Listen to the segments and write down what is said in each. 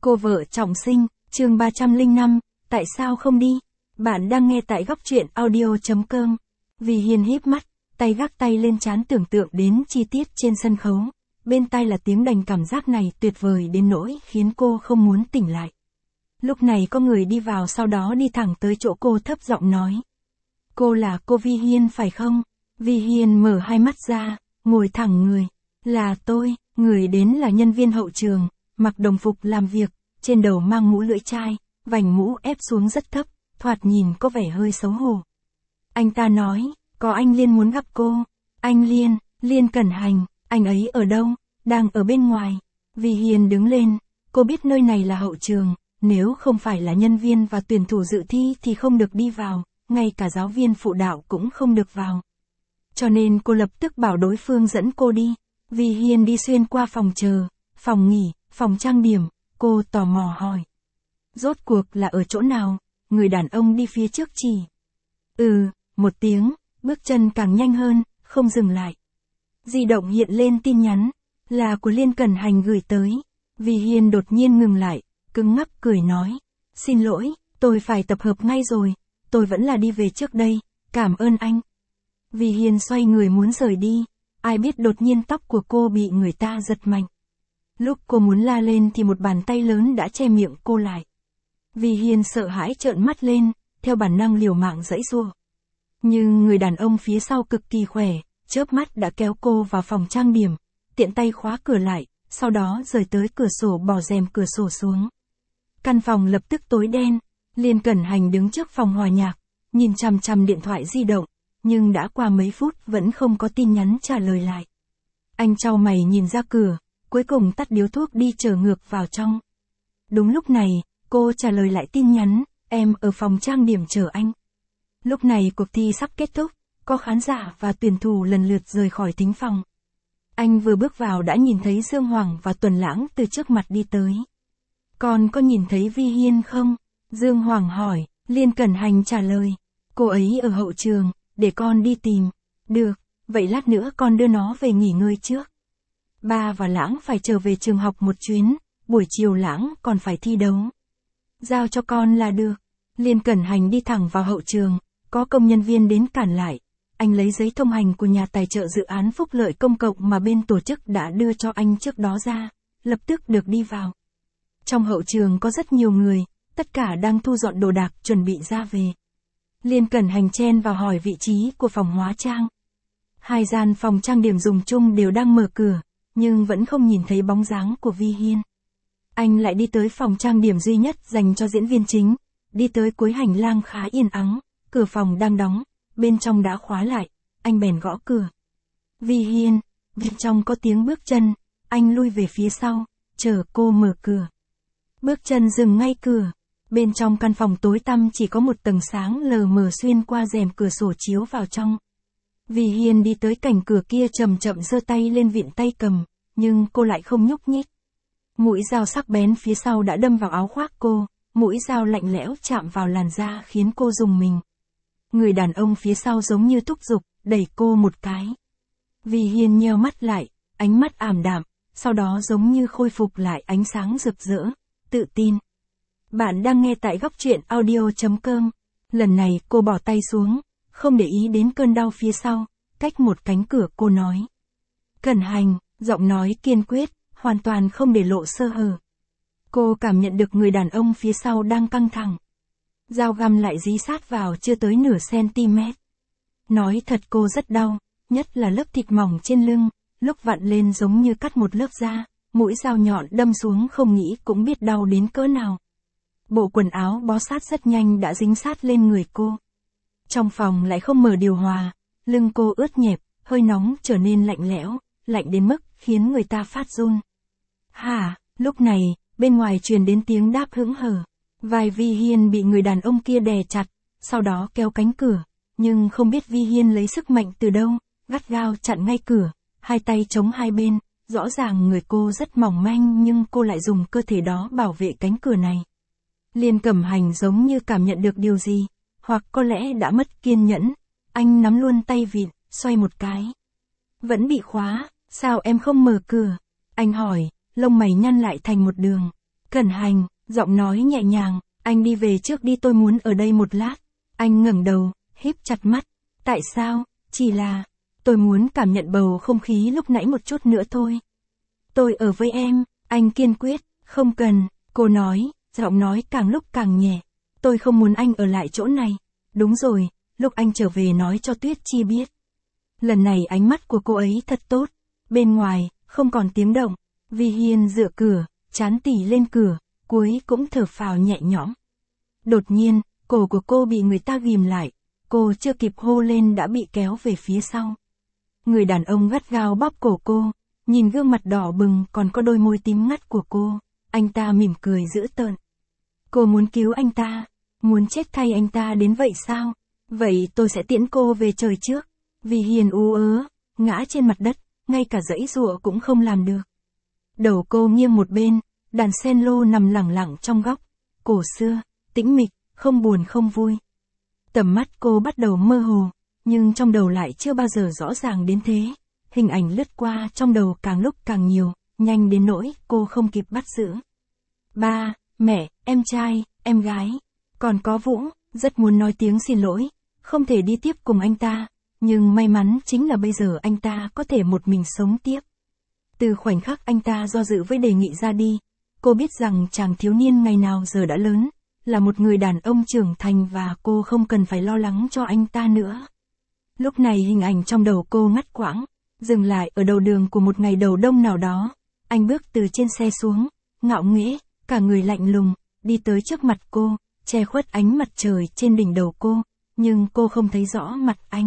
Cô vợ trọng sinh, chương 305, tại sao không đi? Bạn đang nghe tại góc truyện audio.com. Vì Hiền híp mắt, tay gác tay lên trán tưởng tượng đến chi tiết trên sân khấu. Bên tai là tiếng đành, cảm giác này tuyệt vời đến nỗi khiến cô không muốn tỉnh lại. Lúc này có người đi vào, sau đó đi thẳng tới chỗ cô, thấp giọng nói. Cô là cô Vi Hiên phải không? Vi Hiên mở hai mắt ra, ngồi thẳng người. Là tôi. Người đến là nhân viên hậu trường, mặc đồng phục làm việc, trên đầu mang mũ lưỡi chai, vành mũ ép xuống rất thấp, thoạt nhìn có vẻ hơi xấu hổ. Anh ta nói, có anh Liên muốn gặp cô. Anh Liên, Liên Cẩn Hành, anh ấy ở đâu? Đang ở bên ngoài. Vi Hiên đứng lên, cô biết nơi này là hậu trường, nếu không phải là nhân viên và tuyển thủ dự thi thì không được đi vào, ngay cả giáo viên phụ đạo cũng không được vào. Cho nên cô lập tức bảo đối phương dẫn cô đi. Vi Hiên đi xuyên qua phòng chờ, phòng nghỉ, phòng trang điểm, cô tò mò hỏi. Rốt cuộc là ở chỗ nào? Người đàn ông đi phía trước chỉ. Một tiếng, bước chân càng nhanh hơn, không dừng lại. Di động hiện lên tin nhắn, là của Liên Cẩn Hành gửi tới. Vi Hiên đột nhiên ngừng lại, cứng ngắc cười nói. Xin lỗi, tôi phải tập hợp ngay rồi, tôi vẫn là đi về trước đây, cảm ơn anh. Vi Hiên xoay người muốn rời đi. Ai biết đột nhiên tóc của cô bị người ta giật mạnh. Lúc cô muốn la lên thì một bàn tay lớn đã che miệng cô lại. Vi Hiên sợ hãi trợn mắt lên, theo bản năng liều mạng giãy giụa. Nhưng người đàn ông phía sau cực kỳ khỏe, chớp mắt đã kéo cô vào phòng trang điểm, tiện tay khóa cửa lại, sau đó rời tới cửa sổ, bỏ rèm cửa sổ xuống. Căn phòng lập tức tối đen. Liên Cẩn Hành đứng trước phòng hòa nhạc, nhìn chằm chằm điện thoại di động. Nhưng đã qua mấy phút vẫn không có tin nhắn trả lời lại. Anh chau mày nhìn ra cửa, cuối cùng tắt điếu thuốc đi trở ngược vào trong. Đúng lúc này, cô trả lời lại tin nhắn, em ở phòng trang điểm chờ anh. Lúc này cuộc thi sắp kết thúc, có khán giả và tuyển thủ lần lượt rời khỏi thính phòng. Anh vừa bước vào đã nhìn thấy Dương Hoàng và Tuần Lãng từ trước mặt đi tới. Con có nhìn thấy Vi Hiên không? Dương Hoàng hỏi. Liên Cẩn Hành trả lời. Cô ấy ở hậu trường. Để con đi tìm. Được, vậy lát nữa con đưa nó về nghỉ ngơi trước. Ba và Lãng phải trở về trường học một chuyến, buổi chiều Lãng còn phải thi đấu. Giao cho con là được. Liên Cẩn Hành đi thẳng vào hậu trường, có công nhân viên đến cản lại. Anh lấy giấy thông hành của nhà tài trợ dự án phúc lợi công cộng mà bên tổ chức đã đưa cho anh trước đó ra, lập tức được đi vào. Trong hậu trường có rất nhiều người, tất cả đang thu dọn đồ đạc chuẩn bị ra về. Liên Cẩn Hành chen vào hỏi vị trí của phòng hóa trang. Hai gian phòng trang điểm dùng chung đều đang mở cửa, nhưng vẫn không nhìn thấy bóng dáng của Vi Hiên. Anh lại đi tới phòng trang điểm duy nhất dành cho diễn viên chính, đi tới cuối hành lang khá yên ắng, cửa phòng đang đóng, bên trong đã khóa lại, anh bèn gõ cửa. Vi Hiên, bên trong có tiếng bước chân, anh lui về phía sau, chờ cô mở cửa. Bước chân dừng ngay cửa. Bên trong căn phòng tối tăm chỉ có một tầng sáng lờ mờ xuyên qua rèm cửa sổ chiếu vào trong. Vi Hiên đi tới cạnh cửa kia, chậm chậm giơ tay lên vịn tay cầm, nhưng cô lại không nhúc nhích. Mũi dao sắc bén phía sau đã đâm vào áo khoác cô, mũi dao lạnh lẽo chạm vào làn da khiến cô rùng mình. Người đàn ông phía sau giống như thúc giục, đẩy cô một cái. Vi Hiên nheo mắt lại, ánh mắt ảm đạm, sau đó giống như khôi phục lại ánh sáng rực rỡ, tự tin. Bạn đang nghe tại góc truyện audio.com. Lần này cô bỏ tay xuống, không để ý đến cơn đau phía sau, cách một cánh cửa cô nói. Cẩn Hành, giọng nói kiên quyết, hoàn toàn không để lộ sơ hở. Cô cảm nhận được người đàn ông phía sau đang căng thẳng. Dao găm lại dí sát vào chưa tới nửa cm. Nói thật cô rất đau, nhất là lớp thịt mỏng trên lưng, lúc vặn lên giống như cắt một lớp da, mũi dao nhọn đâm xuống không nghĩ cũng biết đau đến cỡ nào. Bộ quần áo bó sát rất nhanh đã dính sát lên người cô. Trong phòng lại không mở điều hòa, lưng cô ướt nhẹp, hơi nóng trở nên lạnh lẽo, lạnh đến mức khiến người ta phát run. Hả, lúc này, bên ngoài truyền đến tiếng đáp hững hờ. Vai Vi Hiên bị người đàn ông kia đè chặt, sau đó kéo cánh cửa, nhưng không biết Vi Hiên lấy sức mạnh từ đâu, gắt gao chặn ngay cửa, hai tay chống hai bên, rõ ràng người cô rất mỏng manh nhưng cô lại dùng cơ thể đó bảo vệ cánh cửa này. Liên Cẩn Hành giống như cảm nhận được điều gì, hoặc có lẽ đã mất kiên nhẫn, anh nắm luôn tay vịn, xoay một cái. Vẫn bị khóa, sao em không mở cửa? Anh hỏi, lông mày nhăn lại thành một đường. Cẩn Hành, giọng nói nhẹ nhàng, anh đi về trước đi, tôi muốn ở đây một lát. Anh ngẩng đầu, híp chặt mắt. Tại sao? Chỉ là, tôi muốn cảm nhận bầu không khí lúc nãy một chút nữa thôi. Tôi ở với em, anh kiên quyết. Không cần, cô nói, giọng nói càng lúc càng nhẹ. Tôi không muốn anh ở lại chỗ này. Đúng rồi, lúc anh trở về nói cho Tuyết Chi biết. Lần này ánh mắt của cô ấy thật tốt. Bên ngoài, không còn tiếng động. Vi Hiên dựa cửa, trán tỉ lên cửa, cuối cũng thở phào nhẹ nhõm. Đột nhiên, cổ của cô bị người ta ghim lại. Cô chưa kịp hô lên đã bị kéo về phía sau. Người đàn ông gắt gao bóp cổ cô, nhìn gương mặt đỏ bừng còn có đôi môi tím ngắt của cô, anh ta mỉm cười dữ tợn. Cô muốn cứu anh ta, muốn chết thay anh ta đến vậy sao? Vậy tôi sẽ tiễn cô về trời trước. Vi Hiên ú ớ, ngã trên mặt đất, ngay cả giãy giụa cũng không làm được. Đầu cô nghiêng một bên, đàn cello nằm lẳng lặng trong góc, cổ xưa, tĩnh mịch, không buồn không vui. Tầm mắt cô bắt đầu mơ hồ, nhưng trong đầu lại chưa bao giờ rõ ràng đến thế. Hình ảnh lướt qua trong đầu càng lúc càng nhiều, nhanh đến nỗi cô không kịp bắt giữ. Ba, mẹ, em trai, em gái, còn có Vũ, rất muốn nói tiếng xin lỗi, không thể đi tiếp cùng anh ta, nhưng may mắn chính là bây giờ anh ta có thể một mình sống tiếp. Từ khoảnh khắc anh ta do dự với đề nghị ra đi, cô biết rằng chàng thiếu niên ngày nào giờ đã lớn, là một người đàn ông trưởng thành và cô không cần phải lo lắng cho anh ta nữa. Lúc này hình ảnh trong đầu cô ngắt quãng, dừng lại ở đầu đường của một ngày đầu đông nào đó. Anh bước từ trên xe xuống, ngạo nghễ, cả người lạnh lùng, đi tới trước mặt cô, che khuất ánh mặt trời trên đỉnh đầu cô, nhưng cô không thấy rõ mặt anh.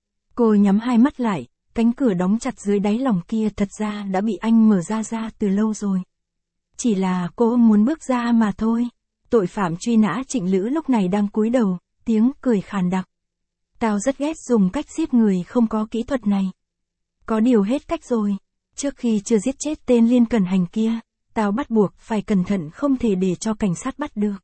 Cô nhắm hai mắt lại, cánh cửa đóng chặt dưới đáy lòng kia thật ra đã bị anh mở ra từ lâu rồi. Chỉ là cô muốn bước ra mà thôi. Tội phạm truy nã Trịnh Lữ lúc này đang cúi đầu, tiếng cười khàn đặc. Tao rất ghét dùng cách giết người không có kỹ thuật này. Có điều hết cách rồi. Trước khi chưa giết chết tên Liên Cẩn Hành kia, tao bắt buộc phải cẩn thận không thể để cho cảnh sát bắt được.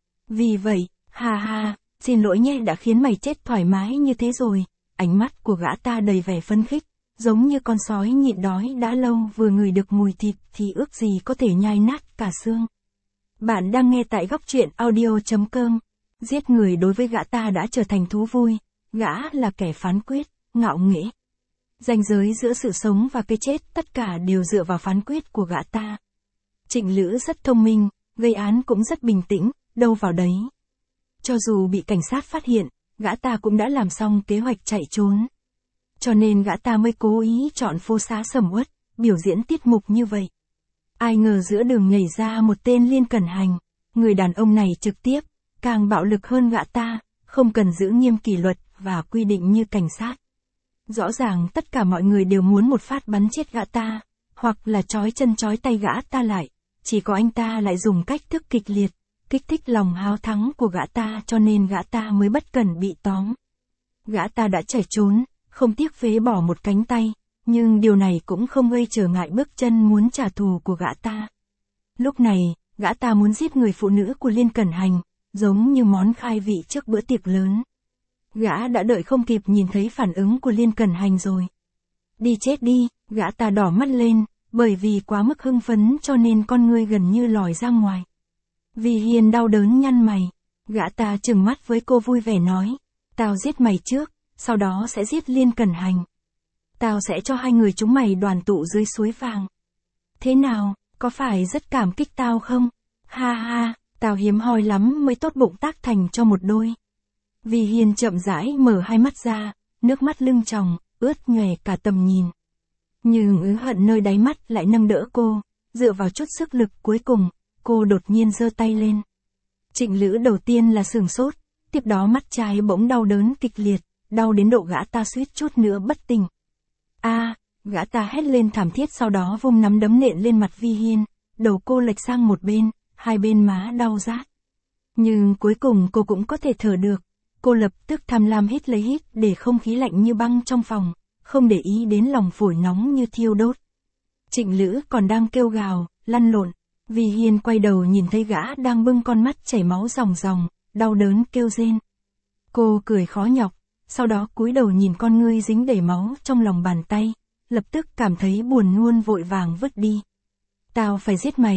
Vì vậy, ha, xin lỗi nhé đã khiến mày chết thoải mái như thế rồi. Ánh mắt của gã ta đầy vẻ phấn khích, giống như con sói nhịn đói đã lâu vừa ngửi được mùi thịt thì ước gì có thể nhai nát cả xương. Bạn đang nghe tại góc truyện audio.com. Giết người đối với gã ta đã trở thành thú vui, gã là kẻ phán quyết, ngạo nghễ. Ranh giới giữa sự sống và cái chết tất cả đều dựa vào phán quyết của gã ta. Trịnh Lữ rất thông minh, gây án cũng rất bình tĩnh, đâu vào đấy. Cho dù bị cảnh sát phát hiện, gã ta cũng đã làm xong kế hoạch chạy trốn. Cho nên gã ta mới cố ý chọn phố xá sầm uất, biểu diễn tiết mục như vậy. Ai ngờ giữa đường nhảy ra một tên Liên Cẩn Hành, người đàn ông này trực tiếp, càng bạo lực hơn gã ta, không cần giữ nghiêm kỷ luật và quy định như cảnh sát. Rõ ràng tất cả mọi người đều muốn một phát bắn chết gã ta, hoặc là trói chân trói tay gã ta lại, chỉ có anh ta lại dùng cách thức kịch liệt, kích thích lòng háo thắng của gã ta cho nên gã ta mới bất cẩn bị tóm. Gã ta đã chạy trốn, không tiếc phế bỏ một cánh tay, nhưng điều này cũng không gây trở ngại bước chân muốn trả thù của gã ta. Lúc này, gã ta muốn giết người phụ nữ của Liên Cẩn Hành, giống như món khai vị trước bữa tiệc lớn. Gã đã đợi không kịp nhìn thấy phản ứng của Liên Cẩn Hành rồi. Đi chết đi, gã ta đỏ mắt lên, bởi vì quá mức hưng phấn cho nên con ngươi gần như lòi ra ngoài. Vi Hiên đau đớn nhăn mày, gã ta trừng mắt với cô vui vẻ nói, tao giết mày trước, sau đó sẽ giết Liên Cẩn Hành. Tao sẽ cho hai người chúng mày đoàn tụ dưới suối vàng. Thế nào, có phải rất cảm kích tao không? Ha, tao hiếm hoi lắm mới tốt bụng tác thành cho một đôi. Vi Hiên chậm rãi mở hai mắt ra, nước mắt lưng tròng, ướt nhòe cả tầm nhìn. Nhưng ứ hận nơi đáy mắt lại nâng đỡ cô, dựa vào chút sức lực cuối cùng, cô đột nhiên giơ tay lên. Trịnh Lữ đầu tiên là sửng sốt, tiếp đó mắt trái bỗng đau đớn kịch liệt, đau đến độ gã ta suýt chút nữa bất tỉnh. Gã ta hét lên thảm thiết sau đó vung nắm đấm nện lên mặt Vi Hiên, đầu cô lệch sang một bên, hai bên má đau rát. Nhưng cuối cùng cô cũng có thể thở được, cô lập tức tham lam hít lấy hít để không khí lạnh như băng trong phòng, không để ý đến lòng phổi nóng như thiêu đốt. Trịnh Lữ còn đang kêu gào, lăn lộn, Vi Hiên quay đầu nhìn thấy gã đang bưng con mắt chảy máu ròng ròng, đau đớn kêu rên. Cô cười khó nhọc, sau đó cúi đầu nhìn con ngươi dính đầy máu trong lòng bàn tay, lập tức cảm thấy buồn nuôn vội vàng vứt đi. Tao phải giết mày,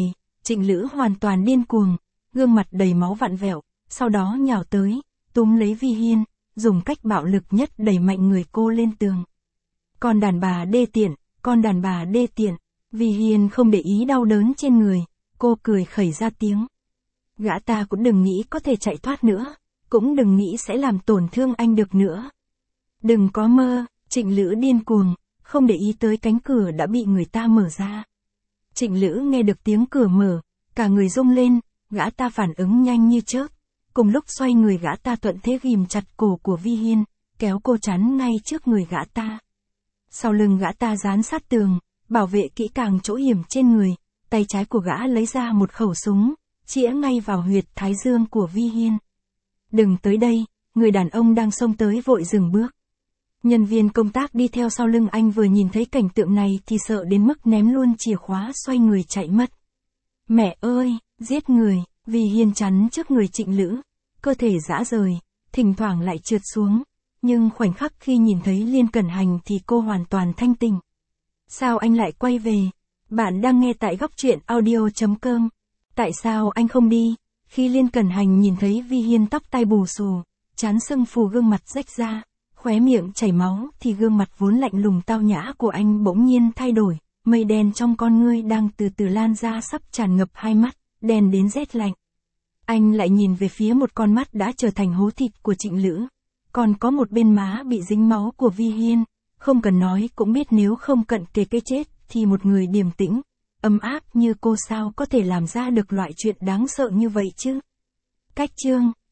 Trịnh Lữ hoàn toàn điên cuồng, gương mặt đầy máu vặn vẹo, sau đó nhào tới, túm lấy Vi Hiên, dùng cách bạo lực nhất đẩy mạnh người cô lên tường. Con đàn bà đê tiện, con đàn bà đê tiện, Vi Hiên không để ý đau đớn trên người, cô cười khẩy ra tiếng. Gã ta cũng đừng nghĩ có thể chạy thoát nữa, cũng đừng nghĩ sẽ làm tổn thương anh được nữa. Đừng có mơ, Trịnh Lữ điên cuồng, không để ý tới cánh cửa đã bị người ta mở ra. Trịnh Lữ nghe được tiếng cửa mở, cả người rung lên, gã ta phản ứng nhanh như chớp. Cùng lúc xoay người gã ta thuận thế ghim chặt cổ của Vi Hiên, kéo cô chắn ngay trước người gã ta. Sau lưng gã ta dán sát tường, bảo vệ kỹ càng chỗ hiểm trên người, tay trái của gã lấy ra một khẩu súng, chĩa ngay vào huyệt thái dương của Vi Hiên. Đừng tới đây, người đàn ông đang xông tới vội dừng bước. Nhân viên công tác đi theo sau lưng anh vừa nhìn thấy cảnh tượng này thì sợ đến mức ném luôn chìa khóa xoay người chạy mất. Mẹ ơi, giết người, Vi Hiên chắn trước người Trịnh Lữ, cơ thể rã rời, thỉnh thoảng lại trượt xuống, nhưng khoảnh khắc khi nhìn thấy Liên Cẩn Hành thì cô hoàn toàn thanh tỉnh. Sao anh lại quay về? Bạn đang nghe tại góc truyện audio.com. Tại sao anh không đi? Khi Liên Cẩn Hành nhìn thấy Vi Hiên tóc tai bù xù, trán sưng phù gương mặt rách ra, khóe miệng chảy máu thì gương mặt vốn lạnh lùng tao nhã của anh bỗng nhiên thay đổi, mây đen trong con ngươi đang từ từ lan ra sắp tràn ngập hai mắt, đen đến rét lạnh. Anh lại nhìn về phía một con mắt đã trở thành hố thịt của Trịnh Lữ, còn có một bên má bị dính máu của Vi Hiên, không cần nói cũng biết nếu không cận kề cái chết thì một người điềm tĩnh, ấm áp như cô sao có thể làm ra được loại chuyện đáng sợ như vậy chứ. Cách chương